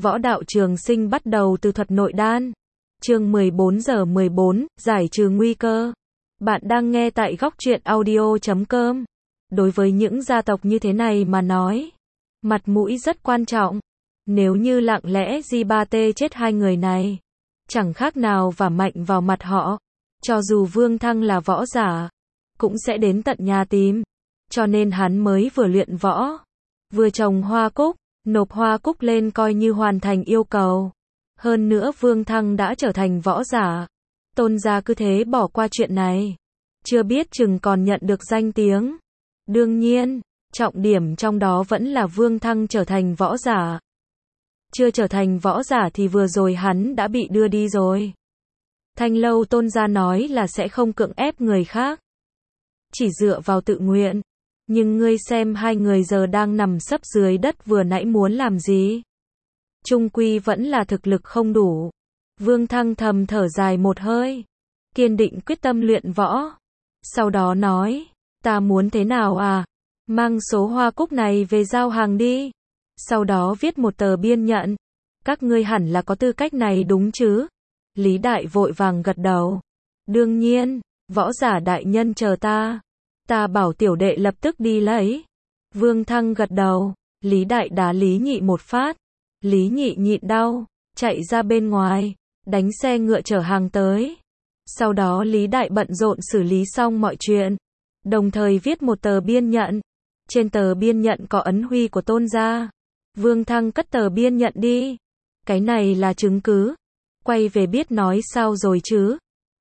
Võ đạo trường sinh bắt đầu từ thuật nội đan. Chương 14:14, giải trừ nguy cơ. Bạn đang nghe tại Góc Truyện Audio.com. Đối với những gia tộc như thế này mà nói, mặt mũi rất quan trọng. Nếu như lặng lẽ Ji3T chết hai người này, chẳng khác nào vả mạnh vào mặt họ. Cho dù Vương Thăng là võ giả, cũng sẽ đến tận nhà tìm. Cho nên hắn mới vừa luyện võ, vừa trồng hoa cúc, nộp hoa cúc lên coi như hoàn thành yêu cầu. Hơn nữa Vương Thăng đã trở thành võ giả. Tôn gia cứ thế bỏ qua chuyện này, chưa biết chừng còn nhận được danh tiếng. Đương nhiên, trọng điểm trong đó vẫn là Vương Thăng trở thành võ giả. Chưa trở thành võ giả thì vừa rồi hắn đã bị đưa đi rồi. Thanh Lâu Tôn gia nói là sẽ không cưỡng ép người khác, chỉ dựa vào tự nguyện. Nhưng ngươi xem hai người giờ đang nằm sấp dưới đất vừa nãy muốn làm gì? Chung quy vẫn là thực lực không đủ. Vương Thăng thầm thở dài một hơi, kiên định quyết tâm luyện võ. Sau đó nói, ta muốn thế nào à? Mang số hoa cúc này về giao hàng đi. Sau đó viết một tờ biên nhận. Các ngươi hẳn là có tư cách này đúng chứ? Lý Đại vội vàng gật đầu. Đương nhiên, võ giả đại nhân chờ ta. Ta bảo tiểu đệ lập tức đi lấy. Vương Thăng gật đầu. Lý Đại đá Lý Nhị một phát. Lý Nhị nhịn đau, chạy ra bên ngoài, đánh xe ngựa chở hàng tới. Sau đó Lý Đại bận rộn xử lý xong mọi chuyện, đồng thời viết một tờ biên nhận. Trên tờ biên nhận có ấn huy của Tôn gia. Vương Thăng cất tờ biên nhận đi. Cái này là chứng cứ. Quay về biết nói sao rồi chứ?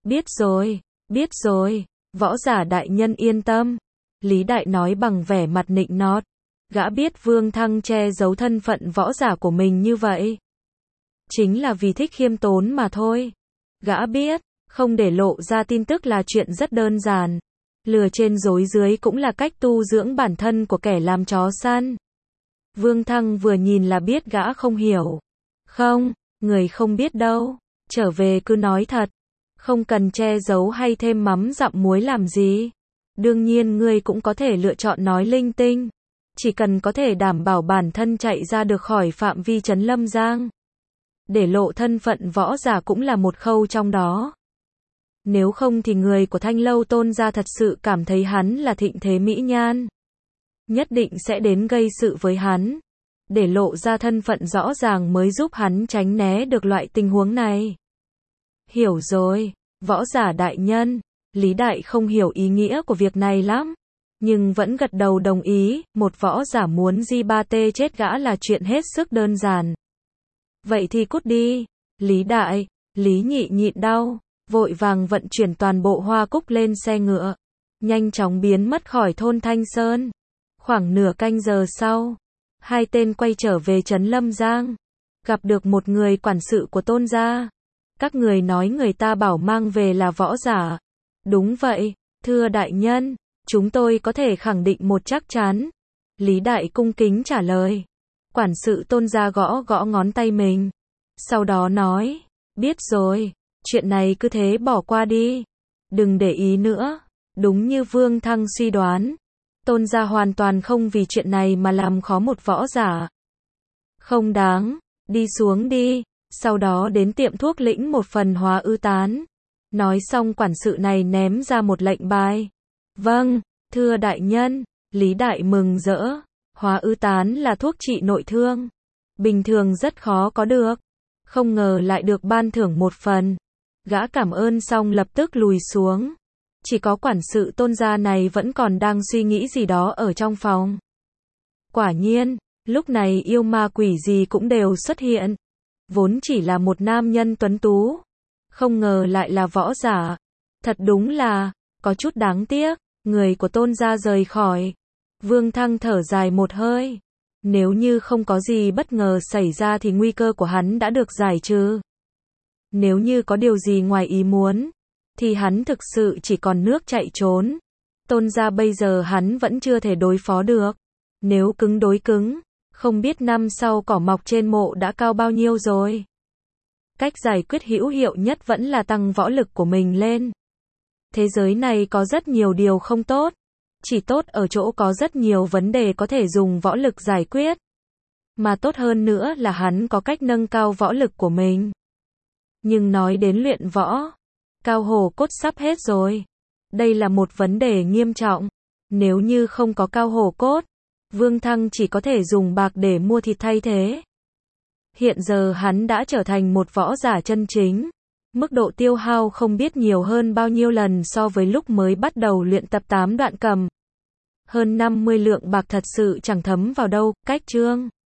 Biết rồi, võ giả đại nhân yên tâm. Lý Đại nói bằng vẻ mặt nịnh nọt. Gã biết Vương Thăng che giấu thân phận võ giả của mình như vậy, chính là vì thích khiêm tốn mà thôi. Gã biết, không để lộ ra tin tức là chuyện rất đơn giản. Lừa trên dối dưới cũng là cách tu dưỡng bản thân của kẻ làm chó săn. Vương Thăng vừa nhìn là biết gã không hiểu. Không, người không biết đâu. Trở về cứ nói thật. Không cần che giấu hay thêm mắm dặm muối làm gì. Đương nhiên ngươi cũng có thể lựa chọn nói linh tinh. Chỉ cần có thể đảm bảo bản thân chạy ra được khỏi phạm vi trấn Lâm Giang. Để lộ thân phận võ giả cũng là một khâu trong đó. Nếu không thì người của Thanh Lâu Tôn gia thật sự cảm thấy hắn là thịnh thế mỹ nhan, nhất định sẽ đến gây sự với hắn. Để lộ ra thân phận rõ ràng mới giúp hắn tránh né được loại tình huống này. Hiểu rồi, võ giả đại nhân. Lý Đại không hiểu ý nghĩa của việc này lắm, nhưng vẫn gật đầu đồng ý. Một võ giả muốn Ji3T chết gã là chuyện hết sức đơn giản. Vậy thì cút đi. Lý Đại, Lý Nhị nhịn đau, vội vàng vận chuyển toàn bộ hoa cúc lên xe ngựa, nhanh chóng biến mất khỏi thôn Thanh Sơn. Khoảng nửa canh giờ sau, hai tên quay trở về trấn Lâm Giang, gặp được một người quản sự của Tôn gia. Các người nói người ta bảo mang về là võ giả. Đúng vậy, thưa đại nhân, chúng tôi có thể khẳng định một chắc chắn. Lý Đại cung kính trả lời. Quản sự Tôn gia gõ gõ ngón tay mình, sau đó nói, biết rồi, chuyện này cứ thế bỏ qua đi, đừng để ý nữa. Đúng như Vương Thăng suy đoán, Tôn gia hoàn toàn không vì chuyện này mà làm khó một võ giả. Không đáng, đi xuống đi, sau đó đến tiệm thuốc lĩnh một phần hóa ư tán. Nói xong quản sự này ném ra một lệnh bài. Vâng, thưa đại nhân. Lý Đại mừng rỡ. Hóa ư tán là thuốc trị nội thương, bình thường rất khó có được, không ngờ lại được ban thưởng một phần. Gã cảm ơn xong lập tức lùi xuống. Chỉ có quản sự Tôn gia này vẫn còn đang suy nghĩ gì đó ở trong phòng. Quả nhiên, lúc này yêu ma quỷ gì cũng đều xuất hiện. Vốn chỉ là một nam nhân tuấn tú, không ngờ lại là võ giả. Thật đúng là có chút đáng tiếc. Người của Tôn gia rời khỏi. Vương Thăng thở dài một hơi. Nếu như không có gì bất ngờ xảy ra thì nguy cơ của hắn đã được giải trừ. Nếu như có điều gì ngoài ý muốn, thì hắn thực sự chỉ còn nước chạy trốn. Tôn gia bây giờ hắn vẫn chưa thể đối phó được. Nếu cứng đối cứng, không biết năm sau cỏ mọc trên mộ đã cao bao nhiêu rồi. Cách giải quyết hữu hiệu nhất vẫn là tăng võ lực của mình lên. Thế giới này có rất nhiều điều không tốt, chỉ tốt ở chỗ có rất nhiều vấn đề có thể dùng võ lực giải quyết. mà tốt hơn nữa là hắn có cách nâng cao võ lực của mình. Nhưng nói đến luyện võ, Cao Hổ Cốt sắp hết rồi. Đây là một vấn đề nghiêm trọng. Nếu như không có Cao Hổ Cốt, Vương Thăng chỉ có thể dùng bạc để mua thịt thay thế. Hiện giờ hắn đã trở thành một võ giả chân chính. Mức độ tiêu hao không biết nhiều hơn bao nhiêu lần so với lúc mới bắt đầu luyện tập 8 đoạn cầm. Hơn 50 lượng bạc thật sự chẳng thấm vào đâu, cách chương.